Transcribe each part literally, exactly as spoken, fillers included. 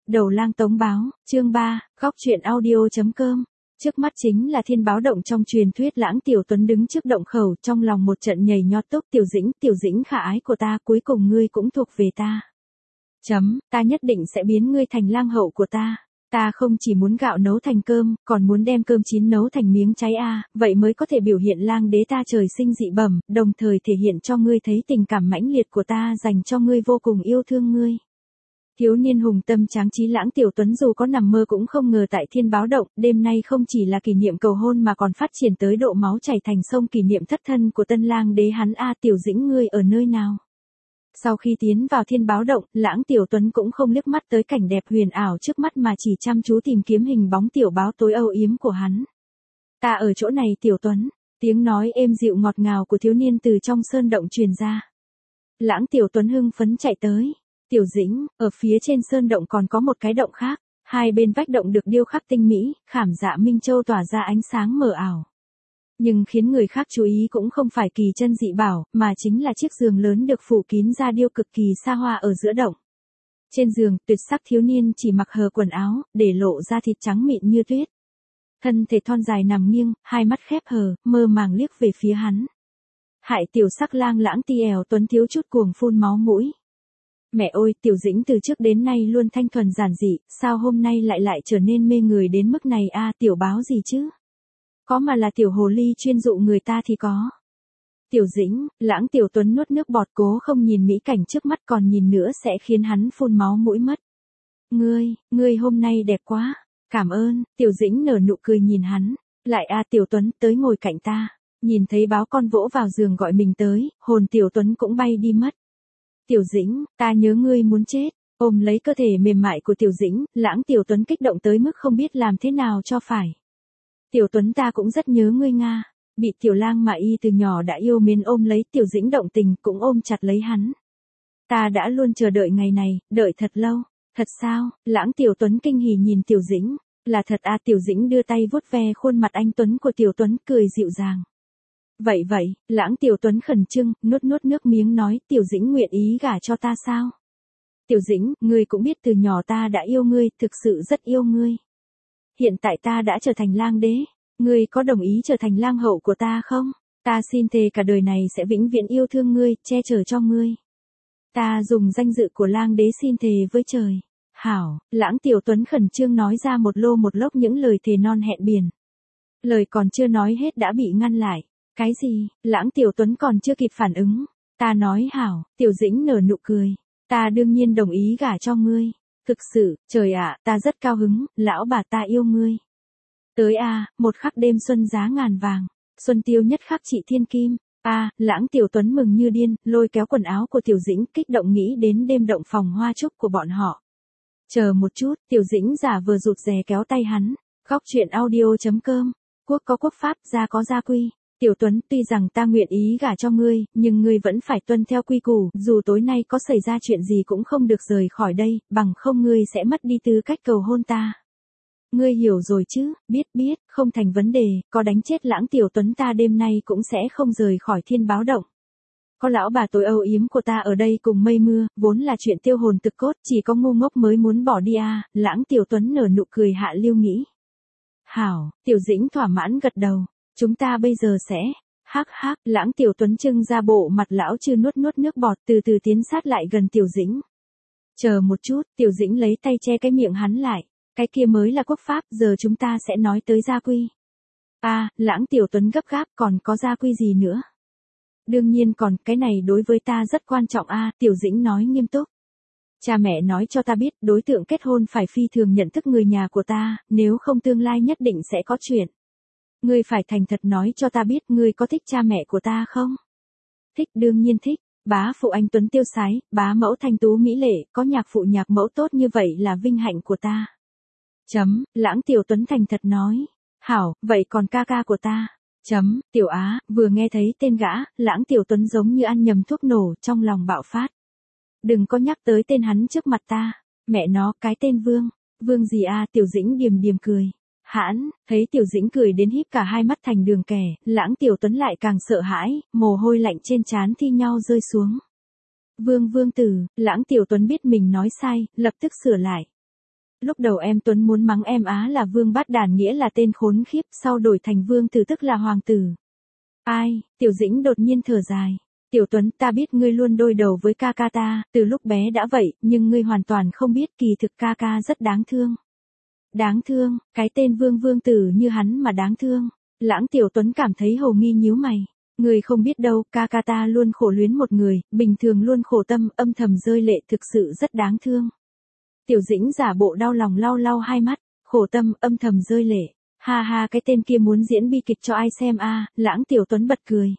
Đầu lang tống báo, chương ba, góc truyện audio.com. Trước mắt chính là thiên báo động trong truyền thuyết. Lãng Tiểu Tuấn đứng trước động khẩu, trong lòng một trận nhảy nhót. Tốc Tiểu Dĩnh, Tiểu Dĩnh khả ái của ta, cuối cùng ngươi cũng thuộc về ta. Chấm, ta nhất định sẽ biến ngươi thành lang hậu của ta. Ta không chỉ muốn gạo nấu thành cơm, còn muốn đem cơm chín nấu thành miếng cháy a, vậy mới có thể biểu hiện lang đế ta trời sinh dị bẩm, đồng thời thể hiện cho ngươi thấy tình cảm mãnh liệt của ta dành cho ngươi, vô cùng yêu thương ngươi. Thiếu niên hùng tâm tráng trí Lãng Tiểu Tuấn dù có nằm mơ cũng không ngờ tại thiên báo động, đêm nay không chỉ là kỷ niệm cầu hôn mà còn phát triển tới độ máu chảy thành sông, kỷ niệm thất thân của tân lang đế hắn. A Tiểu Dĩnh, ngươi ở nơi nào? Sau khi tiến vào thiên báo động, Lãng Tiểu Tuấn cũng không liếc mắt tới cảnh đẹp huyền ảo trước mắt mà chỉ chăm chú tìm kiếm hình bóng tiểu báo tối âu yếm của hắn. Ta ở chỗ này Tiểu Tuấn, tiếng nói êm dịu ngọt ngào của thiếu niên từ trong sơn động truyền ra. Lãng Tiểu Tuấn hưng phấn chạy tới. Tiểu Dĩnh, ở phía trên sơn động còn có một cái động khác, hai bên vách động được điêu khắc tinh mỹ, khảm dạ minh châu tỏa ra ánh sáng mờ ảo. Nhưng khiến người khác chú ý cũng không phải kỳ chân dị bảo, mà chính là chiếc giường lớn được phủ kín da điêu cực kỳ xa hoa ở giữa động. Trên giường, tuyệt sắc thiếu niên chỉ mặc hờ quần áo, để lộ ra thịt trắng mịn như tuyết. Thân thể thon dài nằm nghiêng, hai mắt khép hờ, mơ màng liếc về phía hắn. Hại tiểu sắc lang Lãng Tiểu Tuấn thiếu chút cuồng phun máu mũi. Mẹ ơi, Tiểu Dĩnh từ trước đến nay luôn thanh thuần giản dị, sao hôm nay lại lại trở nên mê người đến mức này a? Tiểu báo gì chứ? Có mà là tiểu hồ ly chuyên dụ người ta thì có. Tiểu Dĩnh, Lãng Tiểu Tuấn nuốt nước bọt, cố không nhìn mỹ cảnh trước mắt, còn nhìn nữa sẽ khiến hắn phun máu mũi mất. Ngươi, ngươi hôm nay đẹp quá. Cảm ơn. Tiểu Dĩnh nở nụ cười nhìn hắn. Lại a Tiểu Tuấn, tới ngồi cạnh ta. Nhìn thấy báo con vỗ vào giường gọi mình tới, hồn Tiểu Tuấn cũng bay đi mất. Tiểu Dĩnh, ta nhớ ngươi muốn chết. Ôm lấy cơ thể mềm mại của Tiểu Dĩnh, Lãng Tiểu Tuấn kích động tới mức không biết làm thế nào cho phải. Tiểu Tuấn, ta cũng rất nhớ ngươi nga. Bị tiểu lang mà y từ nhỏ đã yêu mến ôm lấy, Tiểu Dĩnh động tình cũng ôm chặt lấy hắn. Ta đã luôn chờ đợi ngày này, đợi thật lâu. Thật sao? Lãng Tiểu Tuấn kinh hỉ nhìn Tiểu Dĩnh. Là thật à? Tiểu Dĩnh đưa tay vuốt ve khuôn mặt anh Tuấn của Tiểu Tuấn, cười dịu dàng. Vậy vậy, Lãng Tiểu Tuấn khẩn trương, nuốt nuốt nước miếng nói, Tiểu Dĩnh nguyện ý gả cho ta sao? Tiểu Dĩnh, ngươi cũng biết từ nhỏ ta đã yêu ngươi, thực sự rất yêu ngươi. Hiện tại ta đã trở thành lang đế, ngươi có đồng ý trở thành lang hậu của ta không? Ta xin thề cả đời này sẽ vĩnh viễn yêu thương ngươi, che chở cho ngươi. Ta dùng danh dự của lang đế xin thề với trời. Hảo, Lãng Tiểu Tuấn khẩn trương nói ra một lô một lốc những lời thề non hẹn biển. Lời còn chưa nói hết đã bị ngăn lại. Cái gì? Lãng Tiểu Tuấn còn chưa kịp phản ứng. Ta nói hảo. Tiểu Dĩnh nở nụ cười. Ta đương nhiên đồng ý gả cho ngươi. Thực sự, trời ạ, ta rất cao hứng, lão bà ta yêu ngươi. Tới a, một khắc đêm xuân giá ngàn vàng, xuân tiêu nhất khắc trị thiên kim. A, Lãng Tiểu Tuấn mừng như điên, lôi kéo quần áo của Tiểu Dĩnh, kích động nghĩ đến đêm động phòng hoa trúc của bọn họ. Chờ một chút, Tiểu Dĩnh giả vờ rụt rè kéo tay hắn. Góc truyện audio.com. Quốc có quốc pháp, gia có gia quy. Tiểu Tuấn, tuy rằng ta nguyện ý gả cho ngươi, nhưng ngươi vẫn phải tuân theo quy củ, dù tối nay có xảy ra chuyện gì cũng không được rời khỏi đây, bằng không ngươi sẽ mất đi tư cách cầu hôn ta. Ngươi hiểu rồi chứ? Biết biết, không thành vấn đề, có đánh chết Lãng Tiểu Tuấn ta đêm nay cũng sẽ không rời khỏi thiên báo động. Có lão bà tối âu yếm của ta ở đây cùng mây mưa, vốn là chuyện tiêu hồn thực cốt, chỉ có ngu ngốc mới muốn bỏ đi à? Lãng Tiểu Tuấn nở nụ cười hạ lưu nghĩ. Hảo, Tiểu Dĩnh thỏa mãn gật đầu. Chúng ta bây giờ sẽ, hắc hắc, Lãng Tiểu Tuấn trưng ra bộ mặt lão chư nuốt nuốt nước bọt, từ từ tiến sát lại gần Tiểu Dĩnh. Chờ một chút, Tiểu Dĩnh lấy tay che cái miệng hắn lại, cái kia mới là quốc pháp, giờ chúng ta sẽ nói tới gia quy. À, Lãng Tiểu Tuấn gấp gáp, còn có gia quy gì nữa? Đương nhiên còn, cái này đối với ta rất quan trọng a, à, Tiểu Dĩnh nói nghiêm túc. Cha mẹ nói cho ta biết, đối tượng kết hôn phải phi thường nhận thức người nhà của ta, nếu không tương lai nhất định sẽ có chuyện. Ngươi phải thành thật nói cho ta biết, ngươi có thích cha mẹ của ta không? Thích, đương nhiên thích. Bá phụ anh Tuấn tiêu sái, bá mẫu thanh tú mỹ lệ, có nhạc phụ nhạc mẫu tốt như vậy là vinh hạnh của ta. Chấm, Lãng Tiểu Tuấn thành thật nói. Hảo, vậy còn ca ca của ta? Chấm, Tiểu Á, vừa nghe thấy tên gã, Lãng Tiểu Tuấn giống như ăn nhầm thuốc nổ, trong lòng bạo phát. Đừng có nhắc tới tên hắn trước mặt ta. Mẹ nó, cái tên Vương. Vương gì à? Tiểu Dĩnh điềm điềm cười. Hãn, thấy Tiểu Dĩnh cười đến híp cả hai mắt thành đường kẻ, Lãng Tiểu Tuấn lại càng sợ hãi, mồ hôi lạnh trên trán thi nhau rơi xuống. Vương vương tử, Lãng Tiểu Tuấn biết mình nói sai, lập tức sửa lại. Lúc đầu em Tuấn muốn mắng em Á là Vương Bát Đản nghĩa là tên khốn khiếp, sau đổi thành Vương Tử tức là hoàng tử. Ai, Tiểu Dĩnh đột nhiên thở dài. Tiểu Tuấn, ta biết ngươi luôn đôi đầu với ca ca ta, từ lúc bé đã vậy, nhưng ngươi hoàn toàn không biết kỳ thực ca ca rất đáng thương. Đáng thương, cái tên Vương Vương Tử như hắn mà đáng thương. Lãng Tiểu Tuấn cảm thấy hồ nghi nhíu mày. Ngươi không biết đâu, ca ca ta luôn khổ luyến một người, bình thường luôn khổ tâm, âm thầm rơi lệ, thực sự rất đáng thương. Tiểu Dĩnh giả bộ đau lòng lau lau hai mắt, khổ tâm, âm thầm rơi lệ. Ha ha, cái tên kia muốn diễn bi kịch cho ai xem a? À, Lãng Tiểu Tuấn bật cười.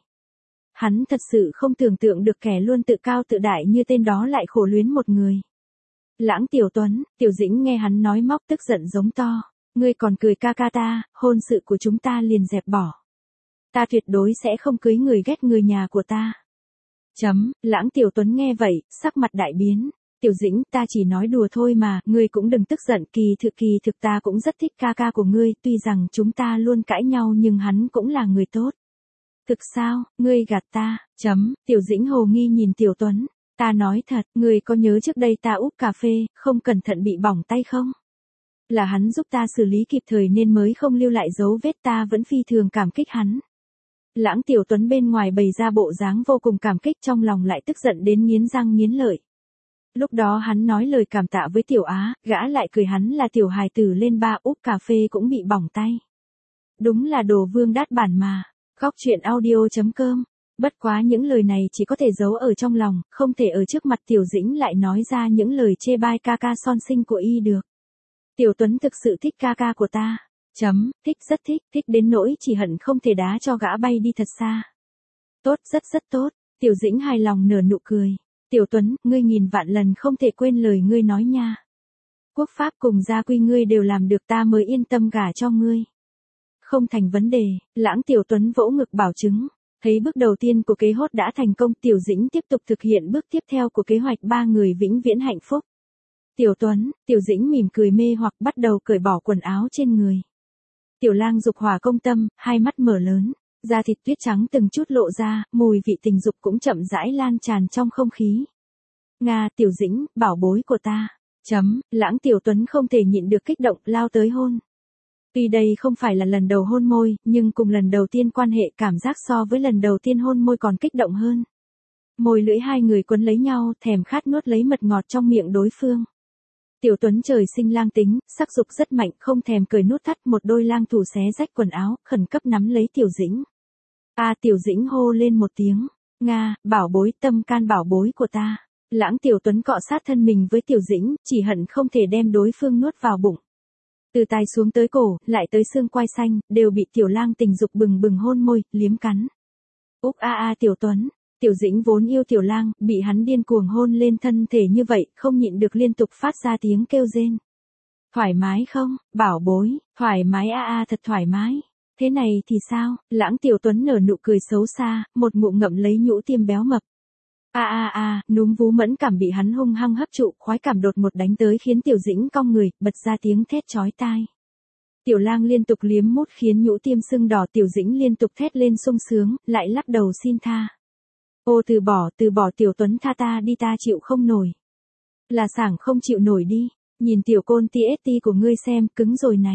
Hắn thật sự không tưởng tượng được kẻ luôn tự cao tự đại như tên đó lại khổ luyến một người. Lãng Tiểu Tuấn, Tiểu Dĩnh nghe hắn nói móc tức giận giống to. Ngươi còn cười ca ca ta, hôn sự của chúng ta liền dẹp bỏ. Ta tuyệt đối sẽ không cưới người ghét người nhà của ta. Chấm, Lãng Tiểu Tuấn nghe vậy, sắc mặt đại biến. Tiểu Dĩnh, ta chỉ nói đùa thôi mà, ngươi cũng đừng tức giận, kỳ thực kỳ thực ta cũng rất thích ca ca của ngươi, tuy rằng chúng ta luôn cãi nhau nhưng hắn cũng là người tốt. Thực sao, ngươi gạt ta, chấm, Tiểu Dĩnh hồ nghi nhìn Tiểu Tuấn, ta nói thật, ngươi có nhớ trước đây ta úp cà phê, không cẩn thận bị bỏng tay không? Là hắn giúp ta xử lý kịp thời nên mới không lưu lại dấu vết, ta vẫn phi thường cảm kích hắn. Lãng Tiểu Tuấn bên ngoài bày ra bộ dáng vô cùng cảm kích, trong lòng lại tức giận đến nghiến răng nghiến lợi. Lúc đó hắn nói lời cảm tạ với Tiểu Á, gã lại cười hắn là tiểu hài tử lên ba, úp cà phê cũng bị bỏng tay. Đúng là đồ vương đát bản mà. Góc truyện audio chấm com. Bất quá những lời này chỉ có thể giấu ở trong lòng, không thể ở trước mặt Tiểu Dĩnh lại nói ra những lời chê bai ca ca son xinh của y được. Tiểu Tuấn thực sự thích ca ca của ta. Chấm, thích rất thích, thích đến nỗi chỉ hận không thể đá cho gã bay đi thật xa. Tốt, rất rất tốt. Tiểu Dĩnh hài lòng nở nụ cười. Tiểu Tuấn, ngươi nghìn vạn lần không thể quên lời ngươi nói nha. Quốc pháp cùng gia quy ngươi đều làm được, ta mới yên tâm gả cho ngươi. Không thành vấn đề, Lãng Tiểu Tuấn vỗ ngực bảo chứng. Thấy bước đầu tiên của kế hoạch đã thành công, Tiểu Dĩnh tiếp tục thực hiện bước tiếp theo của kế hoạch ba người vĩnh viễn hạnh phúc. Tiểu Tuấn, Tiểu Dĩnh mỉm cười mê hoặc bắt đầu cởi bỏ quần áo trên người. Tiểu Lang dục hỏa công tâm, hai mắt mở lớn, da thịt tuyết trắng từng chút lộ ra, mùi vị tình dục cũng chậm rãi lan tràn trong không khí. Nga, Tiểu Dĩnh, bảo bối của ta. Chấm, Lãng Tiểu Tuấn không thể nhịn được kích động, lao tới hôn. Tuy đây không phải là lần đầu hôn môi, nhưng cùng lần đầu tiên quan hệ, cảm giác so với lần đầu tiên hôn môi còn kích động hơn. Môi lưỡi hai người quấn lấy nhau, thèm khát nuốt lấy mật ngọt trong miệng đối phương. Tiểu Tuấn trời sinh lang tính, sắc dục rất mạnh, không thèm cười nút thắt, một đôi lang thủ xé rách quần áo, khẩn cấp nắm lấy Tiểu Dĩnh. A à, Tiểu Dĩnh hô lên một tiếng. Nga, bảo bối, tâm can bảo bối của ta. Lãng Tiểu Tuấn cọ sát thân mình với Tiểu Dĩnh, chỉ hận không thể đem đối phương nuốt vào bụng. Từ tai xuống tới cổ, lại tới xương quai xanh, đều bị Tiểu Lang tình dục bừng bừng hôn môi, liếm cắn. Úc a a Tiểu Tuấn. Tiểu Dĩnh vốn yêu Tiểu Lang, bị hắn điên cuồng hôn lên thân thể như vậy, không nhịn được liên tục phát ra tiếng kêu rên. Thoải mái không, bảo bối, thoải mái a a thật thoải mái. Thế này thì sao? Lãng Tiểu Tuấn nở nụ cười xấu xa, một ngụm ngậm lấy nhũ tiêm béo mập. A a a, núm vú mẫn cảm bị hắn hung hăng hấp trụ, khoái cảm đột một đánh tới khiến Tiểu Dĩnh cong người, bật ra tiếng thét chói tai. Tiểu Lang liên tục liếm mút khiến nhũ tiêm sưng đỏ, Tiểu Dĩnh liên tục thét lên sung sướng, lại lắc đầu xin tha. Ô từ bỏ, từ bỏ Tiểu Tuấn, tha ta đi, ta chịu không nổi. Là sảng không chịu nổi đi, nhìn tiểu côn tê ét tê của ngươi xem, cứng rồi này.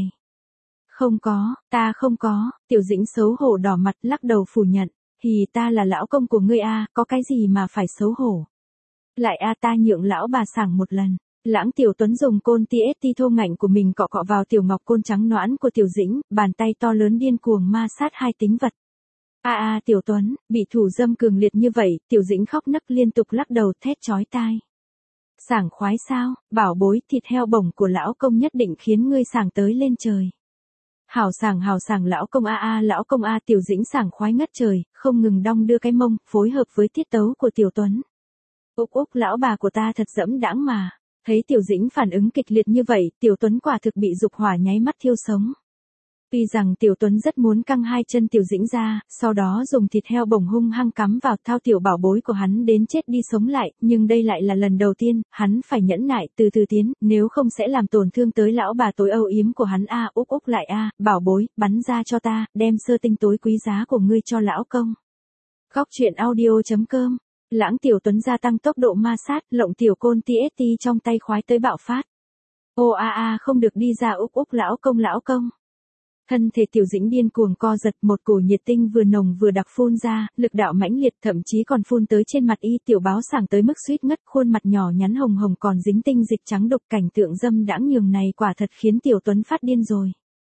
Không có, ta không có, Tiểu Dĩnh xấu hổ đỏ mặt lắc đầu phủ nhận, thì ta là lão công của ngươi a, có cái gì mà phải xấu hổ. Lại a ta nhượng lão bà sảng một lần. Lãng Tiểu Tuấn dùng côn tê ét tê thô ngạnh của mình cọ cọ vào tiểu ngọc côn trắng nõn của Tiểu Dĩnh, bàn tay to lớn điên cuồng ma sát hai tính vật. A a Tiểu Tuấn, bị thủ dâm cường liệt như vậy, Tiểu Dĩnh khóc nấc liên tục lắc đầu thét chói tai. Sảng khoái sao, bảo bối, thịt heo bổng của lão công nhất định khiến ngươi sảng tới lên trời. Hảo sảng hảo sảng lão công a a lão công a Tiểu Dĩnh sảng khoái ngất trời, không ngừng đong đưa cái mông, phối hợp với tiết tấu của Tiểu Tuấn. Úc úc lão bà của ta thật dẫm đãng mà. Thấy Tiểu Dĩnh phản ứng kịch liệt như vậy, Tiểu Tuấn quả thực bị dục hỏa nháy mắt thiêu sống. Tuy rằng Tiểu Tuấn rất muốn căng hai chân Tiểu Dĩnh ra, sau đó dùng thịt heo bổng hung hăng cắm vào thao tiểu bảo bối của hắn đến chết đi sống lại, nhưng đây lại là lần đầu tiên, hắn phải nhẫn nại từ từ tiến, nếu không sẽ làm tổn thương tới lão bà tối âu yếm của hắn a. Úc úc lại a, bảo bối, bắn ra cho ta, đem sơ tinh tối quý giá của ngươi cho lão công. Góc truyện audio chấm com. Lãng Tiểu Tuấn gia tăng tốc độ ma sát, lộng tiểu côn tê ét tê trong tay khoái tới bạo phát. Ô a a không được đi ra úc úc lão công lão công. Thân thể Tiểu Dĩnh điên cuồng co giật, một cổ nhiệt tinh vừa nồng vừa đặc phun ra, lực đạo mãnh liệt thậm chí còn phun tới trên mặt y. Tiểu Báo sảng tới mức suýt ngất, khuôn mặt nhỏ nhắn hồng hồng còn dính tinh dịch trắng đục, cảnh tượng dâm đãng nhường này quả thật khiến Tiểu Tuấn phát điên rồi.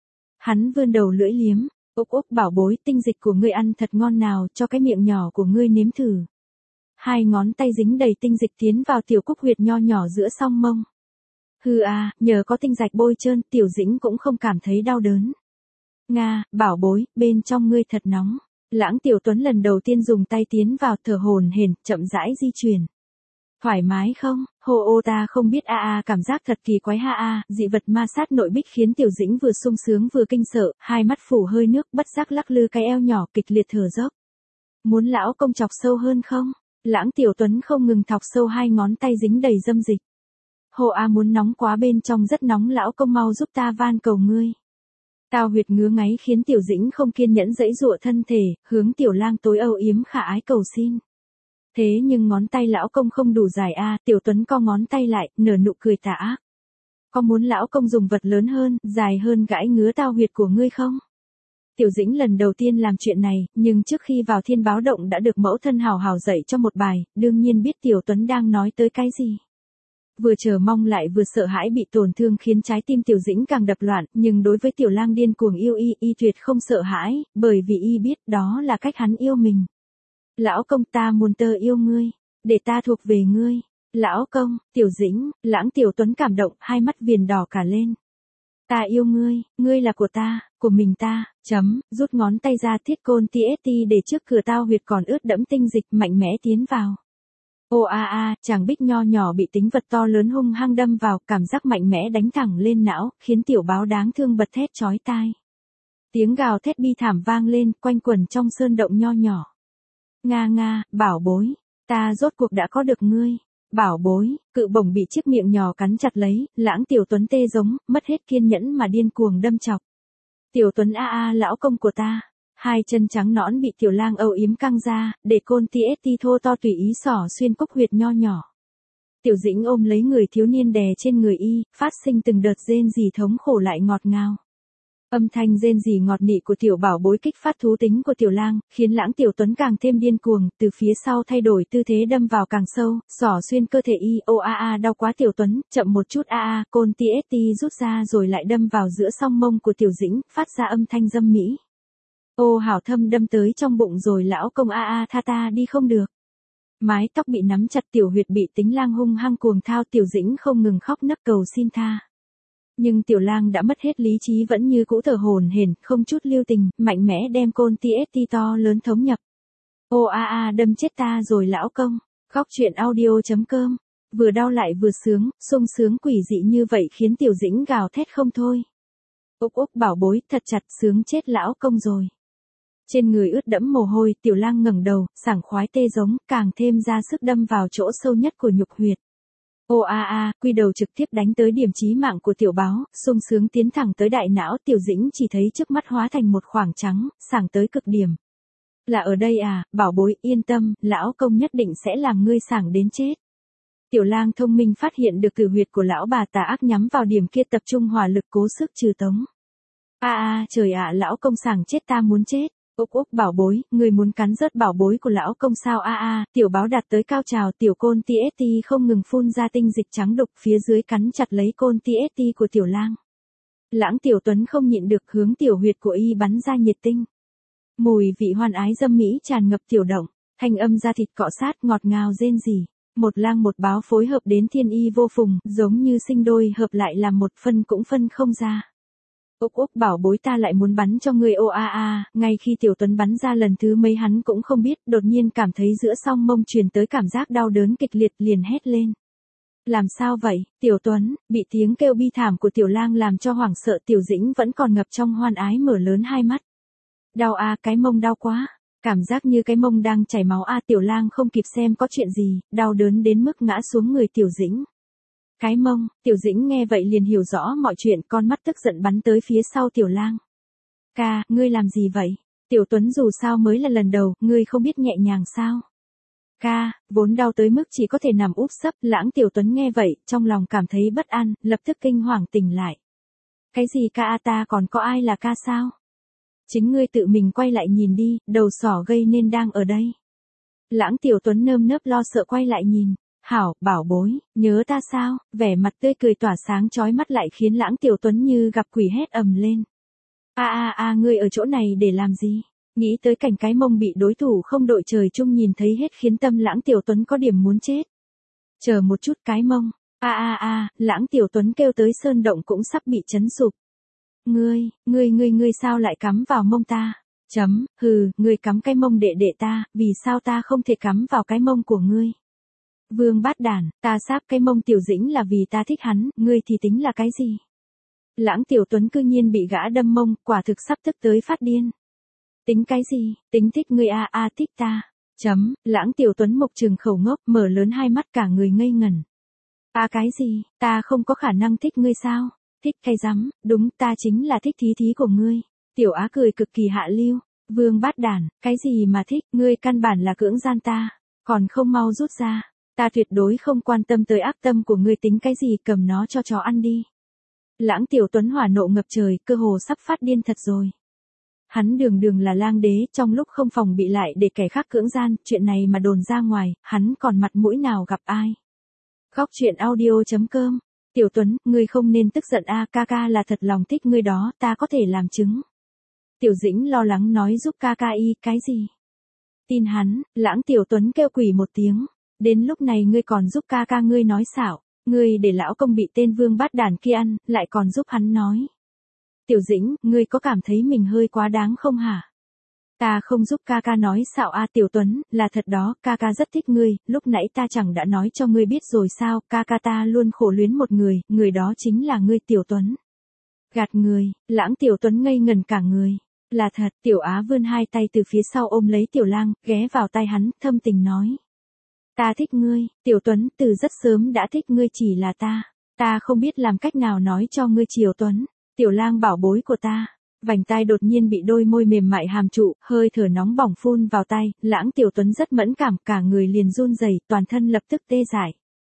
Hắn vươn đầu lưỡi liếm, úc úc bảo bối, tinh dịch của ngươi ăn thật ngon nào, cho cái miệng nhỏ của ngươi nếm thử. Hai ngón tay dính đầy tinh dịch tiến vào tiểu cúc huyệt nho nhỏ giữa song mông. Hừ à, nhờ có tinh dịch bôi trơn, Tiểu Dĩnh cũng không cảm thấy đau đớn. Nga, bảo bối, bên trong ngươi thật nóng. Lãng Tiểu Tuấn lần đầu tiên dùng tay tiến vào, thở hổn hển, chậm rãi di chuyển. Thoải mái không? Hô ô ta không biết a a, cảm giác thật kỳ quái ha a, dị vật ma sát nội bích khiến Tiểu Dĩnh vừa sung sướng vừa kinh sợ, hai mắt phủ hơi nước, bất giác lắc lư cái eo nhỏ, kịch liệt thở dốc. Muốn lão công chọc sâu hơn không? Lãng Tiểu Tuấn không ngừng thọc sâu, hai ngón tay dính đầy dâm dịch. Hô a muốn nóng quá, bên trong rất nóng, lão công mau giúp ta van cầu ngươi. Tao huyệt ngứa ngáy khiến Tiểu Dĩnh không kiên nhẫn giãy giụa thân thể, hướng Tiểu Lang tối âu yếm khả ái cầu xin. Thế nhưng ngón tay lão công không đủ dài a, Tiểu Tuấn co ngón tay lại, nở nụ cười tà ác. Có muốn lão công dùng vật lớn hơn, dài hơn gãi ngứa tao huyệt của ngươi không? Tiểu Dĩnh lần đầu tiên làm chuyện này, nhưng trước khi vào Thiên Báo Động đã được mẫu thân hào hào dạy cho một bài, đương nhiên biết Tiểu Tuấn đang nói tới cái gì. Vừa chờ mong lại vừa sợ hãi bị tổn thương khiến trái tim Tiểu Dĩnh càng đập loạn, nhưng đối với Tiểu Lang điên cuồng yêu y, y tuyệt không sợ hãi, bởi vì y biết đó là cách hắn yêu mình. Lão công, ta muốn tơ yêu ngươi, để ta thuộc về ngươi. Lão công, Tiểu Dĩnh, Lãng Tiểu Tuấn cảm động, hai mắt viền đỏ cả lên. Ta yêu ngươi, ngươi là của ta, của mình ta, chấm, rút ngón tay ra, thiết côn tê ét tê để trước cửa tao huyệt còn ướt đẫm tinh dịch, mạnh mẽ tiến vào. Ô a a, chàng bích nho nhỏ bị tính vật to lớn hung hăng đâm vào, cảm giác mạnh mẽ đánh thẳng lên não, khiến Tiểu Báo đáng thương bật thét chói tai. Tiếng gào thét bi thảm vang lên, quanh quẩn trong sơn động nho nhỏ. Nga nga, bảo bối, ta rốt cuộc đã có được ngươi. Bảo bối, cự bổng bị chiếc miệng nhỏ cắn chặt lấy, Lãng Tiểu Tuấn tê giống, mất hết kiên nhẫn mà điên cuồng đâm chọc. Tiểu Tuấn a a, lão công của ta. Hai chân trắng nõn bị Tiểu Lang âu yếm căng ra, để côn tê ét tê thô to tùy ý xỏ xuyên cúc huyệt nho nhỏ. Tiểu Dĩnh ôm lấy người thiếu niên đè trên người y, phát sinh từng đợt rên rỉ thống khổ lại ngọt ngào. Âm thanh rên rỉ ngọt nị của tiểu bảo bối kích phát thú tính của Tiểu Lang, khiến Lãng Tiểu Tuấn càng thêm điên cuồng, từ phía sau thay đổi tư thế đâm vào càng sâu, xỏ xuyên cơ thể y. Ô a a, đau quá Tiểu Tuấn, chậm một chút a a, côn tê ét tê rút ra rồi lại đâm vào giữa song mông của Tiểu Dĩnh, phát ra âm thanh dâm mỹ. Ô hảo thâm đâm tới trong bụng rồi, lão công a a, tha ta đi không được. Mái tóc bị nắm chặt, tiểu huyệt bị Tính Lang hung hăng cuồng thao, Tiểu Dĩnh không ngừng khóc nấc cầu xin tha. Nhưng Tiểu Lang đã mất hết lý trí, vẫn như cũ thở hổn hển, không chút lưu tình, mạnh mẽ đem côn tê ét tê to lớn thống nhập. Ô a a, đâm chết ta rồi lão công. Khóc chuyện audio chấm com. Vừa đau lại vừa sướng, sung sướng quỷ dị như vậy khiến Tiểu Dĩnh gào thét không thôi. Úc úc bảo bối, thật chặt, sướng chết lão công rồi. Trên người ướt đẫm mồ hôi, Tiểu Lang ngẩng đầu, sảng khoái tê giống, càng thêm ra sức đâm vào chỗ sâu nhất của nhục huyệt. Ô a a, quy đầu trực tiếp đánh tới điểm chí mạng của Tiểu Báo, sung sướng tiến thẳng tới đại não, Tiểu Dĩnh chỉ thấy trước mắt hóa thành một khoảng trắng, sảng tới cực điểm. Là ở đây à, bảo bối, yên tâm, lão công nhất định sẽ làm ngươi sảng đến chết. Tiểu Lang thông minh phát hiện được tử huyệt của lão bà tà ác, nhắm vào điểm kia tập trung hỏa lực cố sức trừ tống. A a, trời ạ, lão công sảng chết, ta muốn chết. Úc úc bảo bối, người muốn cắn rớt bảo bối của lão công sao a a, Tiểu Báo đạt tới cao trào, tiểu côn tê ét tê không ngừng phun ra tinh dịch trắng đục, phía dưới cắn chặt lấy côn tê ét tê của Tiểu Lang. Lãng Tiểu Tuấn không nhịn được, hướng tiểu huyệt của y bắn ra nhiệt tinh. Mùi vị hoan ái dâm mỹ tràn ngập tiểu động, thanh âm da thịt cọ sát ngọt ngào rên rỉ. Một lang một báo phối hợp đến thiên y vô phùng, giống như sinh đôi hợp lại làm một, phân cũng phân không ra. Úc úc bảo bối, ta lại muốn bắn cho ngươi. Ô a a, ngay khi Tiểu Tuấn bắn ra lần thứ mấy hắn cũng không biết, đột nhiên cảm thấy giữa song mông truyền tới cảm giác đau đớn kịch liệt, liền hét lên. Làm sao vậy, Tiểu Tuấn? Bị tiếng kêu bi thảm của Tiểu Lang làm cho hoảng sợ, Tiểu Dĩnh vẫn còn ngập trong hoan ái mở lớn hai mắt. Đau a, cái mông đau quá. Cảm giác như cái mông đang chảy máu a, Tiểu Lang không kịp xem có chuyện gì, đau đớn đến mức ngã xuống người Tiểu Dĩnh. Cái mông, Tiểu Dĩnh nghe vậy liền hiểu rõ mọi chuyện, con mắt tức giận bắn tới phía sau Tiểu Lang. Ca, ngươi làm gì vậy? Tiểu Tuấn dù sao mới là lần đầu, ngươi không biết nhẹ nhàng sao? Ca, vốn đau tới mức chỉ có thể nằm úp sấp, Lãng Tiểu Tuấn nghe vậy, trong lòng cảm thấy bất an, lập tức kinh hoàng tỉnh lại. Cái gì ca a ta còn có ai là ca sao? Chính ngươi tự mình quay lại nhìn đi, đầu sỏ gây nên đang ở đây. Lãng Tiểu Tuấn nơm nớp lo sợ quay lại nhìn. Hảo, bảo bối, nhớ ta sao? Vẻ mặt tươi cười tỏa sáng chói mắt lại khiến Lãng Tiểu Tuấn như gặp quỷ hét ầm lên. A a a ngươi ở chỗ này để làm gì? Nghĩ tới cảnh cái mông bị đối thủ không đội trời chung nhìn thấy hết khiến tâm Lãng Tiểu Tuấn có điểm muốn chết. Chờ một chút cái mông. A a a, Lãng Tiểu Tuấn kêu tới sơn động cũng sắp bị chấn sụp. Ngươi, ngươi ngươi ngươi sao lại cắm vào mông ta? Chấm, hừ, ngươi cắm cái mông đệ đệ ta, vì sao ta không thể cắm vào cái mông của ngươi? Vương bát đản, ta sáp cái mông Tiểu Dĩnh là vì ta thích hắn, ngươi thì tính là cái gì? Lãng Tiểu Tuấn cư nhiên bị gã đâm mông, quả thực sắp tức tới phát điên. Tính cái gì, tính thích ngươi a a thích ta. Chấm, Lãng Tiểu Tuấn mộc trừng khẩu ngốc, mở lớn hai mắt cả người ngây ngẩn. A cái gì, ta không có khả năng thích ngươi sao? Thích cái rắm, đúng, ta chính là thích thí thí của ngươi. Tiểu Á cười cực kỳ hạ lưu. Vương bát đản, cái gì mà thích, ngươi căn bản là cưỡng gian ta, còn không mau rút ra. Ta tuyệt đối không quan tâm tới ác tâm của ngươi, tính cái gì, cầm nó cho chó ăn đi. Lãng Tiểu Tuấn hỏa nộ ngập trời, cơ hồ sắp phát điên thật rồi. Hắn đường đường là lang đế, trong lúc không phòng bị lại để kẻ khác cưỡng gian, chuyện này mà đồn ra ngoài, hắn còn mặt mũi nào gặp ai. Góc truyện audio chấm com. Tiểu Tuấn, ngươi không nên tức giận a, ca ca là thật lòng thích ngươi đó, ta có thể làm chứng. Tiểu Dĩnh lo lắng nói giúp ca ca y, cái gì? Tin hắn, Lãng Tiểu Tuấn kêu quỷ một tiếng. Đến lúc này ngươi còn giúp ca ca ngươi nói xạo, ngươi để lão công bị tên vương bát đản kia ăn, lại còn giúp hắn nói. Tiểu Dĩnh, ngươi có cảm thấy mình hơi quá đáng không hả? Ta không giúp ca ca nói xạo a Tiểu Tuấn, là thật đó, ca ca rất thích ngươi, lúc nãy ta chẳng đã nói cho ngươi biết rồi sao, ca ca ta luôn khổ luyến một người, người đó chính là ngươi Tiểu Tuấn. Gạt người, Lãng Tiểu Tuấn ngây ngẩn cả người. Là thật, Tiểu Á vươn hai tay từ phía sau ôm lấy Tiểu Lang, ghé vào tai hắn, thâm tình nói. Ta thích ngươi, Tiểu Tuấn, từ rất sớm đã thích ngươi, chỉ là ta. Ta không biết làm cách nào nói cho ngươi Triều Tuấn. Tiểu Lang bảo bối của ta. Vành tai đột nhiên bị đôi môi mềm mại hàm trụ, hơi thở nóng bỏng phun vào tai, Lãng Tiểu Tuấn rất mẫn cảm, cả người liền run rẩy, toàn thân lập tức tê dại.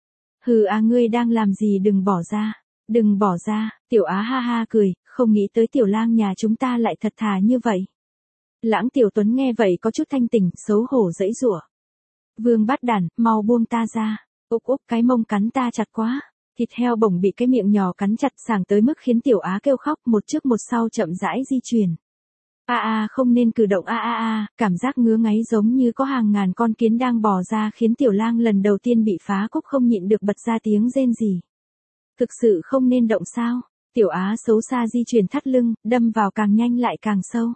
Hừ à, ngươi đang làm gì, đừng bỏ ra. Đừng bỏ ra, Tiểu Á ha ha cười, không nghĩ tới Tiểu Lang nhà chúng ta lại thật thà như vậy. Lãng Tiểu Tuấn nghe vậy có chút thanh tỉnh, xấu hổ giãy giụa. Vương bát đản, mau buông ta ra. Úc úc, cái mông cắn ta chặt quá. Thịt heo bổng bị cái miệng nhỏ cắn chặt sảng tới mức khiến Tiểu Á kêu khóc, một trước một sau chậm rãi di chuyển. A a không nên cử động a a a, cảm giác ngứa ngáy giống như có hàng ngàn con kiến đang bò ra khiến Tiểu Lang lần đầu tiên bị phá cúc không nhịn được bật ra tiếng rên rỉ. Thực sự không nên động sao? Tiểu Á xấu xa di chuyển thắt lưng, đâm vào càng nhanh lại càng sâu.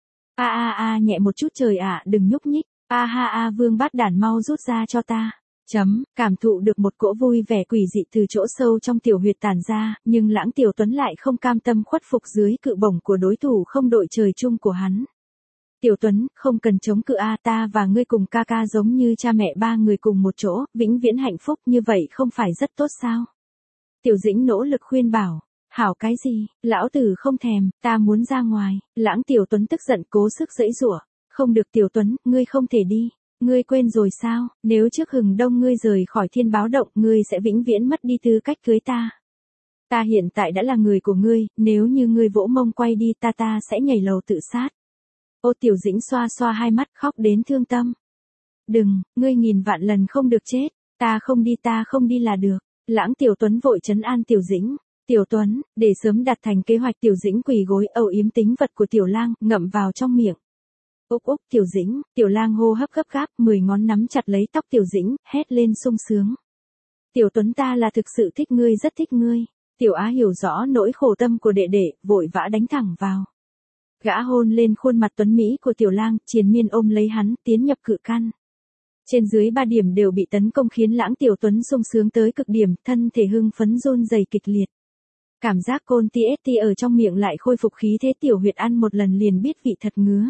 A a a nhẹ một chút trời ạ, đừng nhúc nhích. A ha a vương bát đản mau rút ra cho ta. Chấm, cảm thụ được một cỗ vui vẻ quỷ dị từ chỗ sâu trong tiểu huyệt tản ra, nhưng Lãng Tiểu Tuấn lại không cam tâm khuất phục dưới cự bổng của đối thủ không đội trời chung của hắn. Tiểu Tuấn, không cần chống cự a, ta và ngươi cùng ca ca giống như cha mẹ ba người cùng một chỗ, vĩnh viễn hạnh phúc, như vậy không phải rất tốt sao? Tiểu Dĩnh nỗ lực khuyên bảo. Hảo cái gì, lão tử không thèm, ta muốn ra ngoài. Lãng Tiểu Tuấn tức giận cố sức giãy giụa. Không được Tiểu Tuấn, ngươi không thể đi. Ngươi quên rồi sao, nếu trước hừng đông ngươi rời khỏi thiên báo động, ngươi sẽ vĩnh viễn mất đi tư cách cưới ta. Ta hiện tại đã là người của ngươi, nếu như ngươi vỗ mông quay đi ta ta sẽ nhảy lầu tự sát. Ô Tiểu Dĩnh xoa xoa hai mắt khóc đến thương tâm. Đừng, ngươi nghìn vạn lần không được chết, ta không đi ta không đi là được. Lãng Tiểu Tuấn vội trấn an Tiểu Dĩnh. Tiểu Tuấn, để sớm đặt thành kế hoạch Tiểu Dĩnh quỳ gối âu yếm tính vật của Tiểu Lang, ngậm vào trong miệng. Úc úc Tiểu Dĩnh, Tiểu Lang hô hấp gấp gáp, mười ngón nắm chặt lấy tóc Tiểu Dĩnh, hét lên sung sướng. Tiểu Tuấn ta là thực sự thích ngươi, rất thích ngươi. Tiểu Á hiểu rõ nỗi khổ tâm của đệ đệ, vội vã đánh thẳng vào. Gã hôn lên khuôn mặt tuấn mỹ của Tiểu Lang, triền miên ôm lấy hắn, tiến nhập cự căn. Trên dưới ba điểm đều bị tấn công khiến Lãng Tiểu Tuấn sung sướng tới cực điểm, thân thể hưng phấn run rẩy kịch liệt. Cảm giác côn ti ét ti ở trong miệng lại khôi phục khí thế, tiểu huyệt ăn một lần liền biết vị thật ngứa.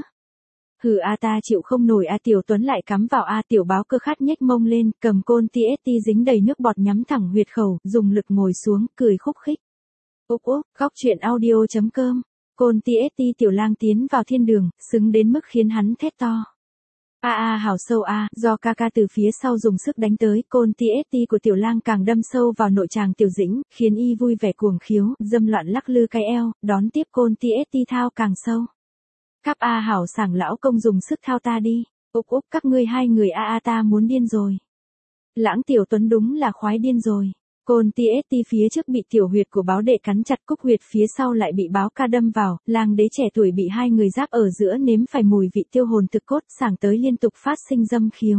Hừ a ta chịu không nổi a Tiểu Tuấn lại cắm vào a Tiểu báo cơ khát nhếch mông lên, cầm côn ti ét ti dính đầy nước bọt nhắm thẳng huyệt khẩu, dùng lực ngồi xuống, cười khúc khích. Úc úc, góc truyện audio chấm com. Côn ti ét ti Tiểu Lang tiến vào thiên đường, xứng đến mức khiến hắn thét to. A a hào sâu a, do ca ca từ phía sau dùng sức đánh tới, côn ti ét ti của tiểu lang càng đâm sâu vào nội tràng tiểu dĩnh, khiến y vui vẻ cuồng khiếu, dâm loạn lắc lư cái eo, đón tiếp côn ti ét ti thao càng sâu. Cáp a hảo sảng lão công dùng sức thao ta đi, úp úp các ngươi hai người a a ta muốn điên rồi. Lãng tiểu tuấn đúng là khoái điên rồi. Côn ti ét ti phía trước bị tiểu huyệt của báo đệ cắn chặt, cúc huyệt phía sau lại bị báo ca đâm vào, lang đế trẻ tuổi bị hai người giáp ở giữa nếm phải mùi vị tiêu hồn thực cốt, sảng tới liên tục phát sinh dâm khiếu.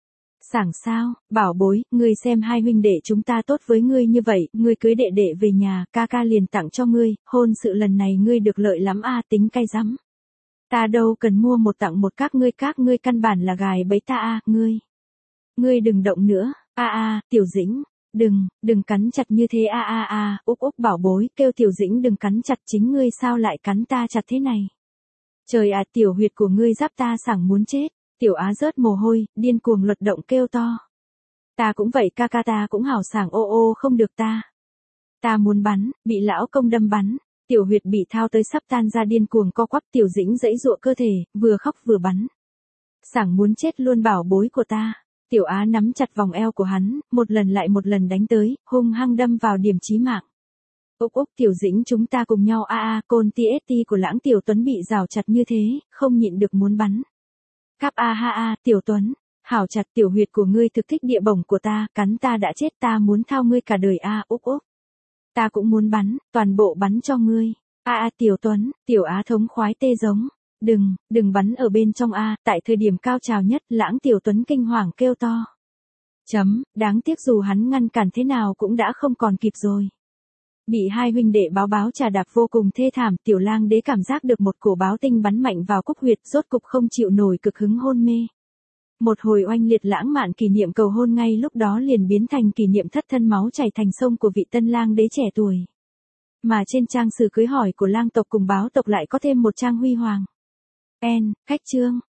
Sảng sao, bảo bối, ngươi xem hai huynh đệ chúng ta tốt với ngươi như vậy, ngươi cưới đệ đệ về nhà, ca ca liền tặng cho ngươi, hôn sự lần này ngươi được lợi lắm a, tính cay rắm. Ta đâu cần mua một tặng một, các ngươi các ngươi căn bản là gài bẫy ta a, ngươi. Ngươi đừng động nữa, a a, tiểu dĩnh. Đừng, đừng cắn chặt như thế a a a, úp úp bảo bối, kêu tiểu dĩnh đừng cắn chặt, chính ngươi sao lại cắn ta chặt thế này. Trời ạ, tiểu huyệt của ngươi giáp ta sảng muốn chết, tiểu á rớt mồ hôi, điên cuồng luật động kêu to. Ta cũng vậy ca ca, ta cũng hào sảng, ô ô không được ta. Ta muốn bắn, bị lão công đâm bắn, tiểu huyệt bị thao tới sắp tan ra, điên cuồng co quắp, tiểu dĩnh giãy giụa cơ thể, vừa khóc vừa bắn. Sảng muốn chết luôn bảo bối của ta. Tiểu Á nắm chặt vòng eo của hắn, một lần lại một lần đánh tới, hung hăng đâm vào điểm chí mạng. Úc úc tiểu dĩnh chúng ta cùng nhau a a, côn ti ét ti của lãng tiểu Tuấn bị rào chặt như thế, không nhịn được muốn bắn. Cáp a ha a, tiểu Tuấn, hảo chặt tiểu huyệt của ngươi thực thích địa bổng của ta, cắn ta đã chết, ta muốn thao ngươi cả đời a, úc úc. Ta cũng muốn bắn, toàn bộ bắn cho ngươi. A a tiểu Tuấn, tiểu Á thống khoái tê giống. Đừng, đừng bắn ở bên trong a, tại thời điểm cao trào nhất, lãng tiểu Tuấn kinh hoàng kêu to. Chấm, đáng tiếc dù hắn ngăn cản thế nào cũng đã không còn kịp rồi. Bị hai huynh đệ báo báo trà đạp vô cùng thê thảm, tiểu lang đế cảm giác được một cổ báo tinh bắn mạnh vào cúc huyệt, rốt cục không chịu nổi cực hứng hôn mê. Một hồi oanh liệt lãng mạn kỷ niệm cầu hôn ngay lúc đó liền biến thành kỷ niệm thất thân máu chảy thành sông của vị tân lang đế trẻ tuổi. Mà trên trang sử cưới hỏi của lang tộc cùng báo tộc lại có thêm một trang huy hoàng. En, khách trương.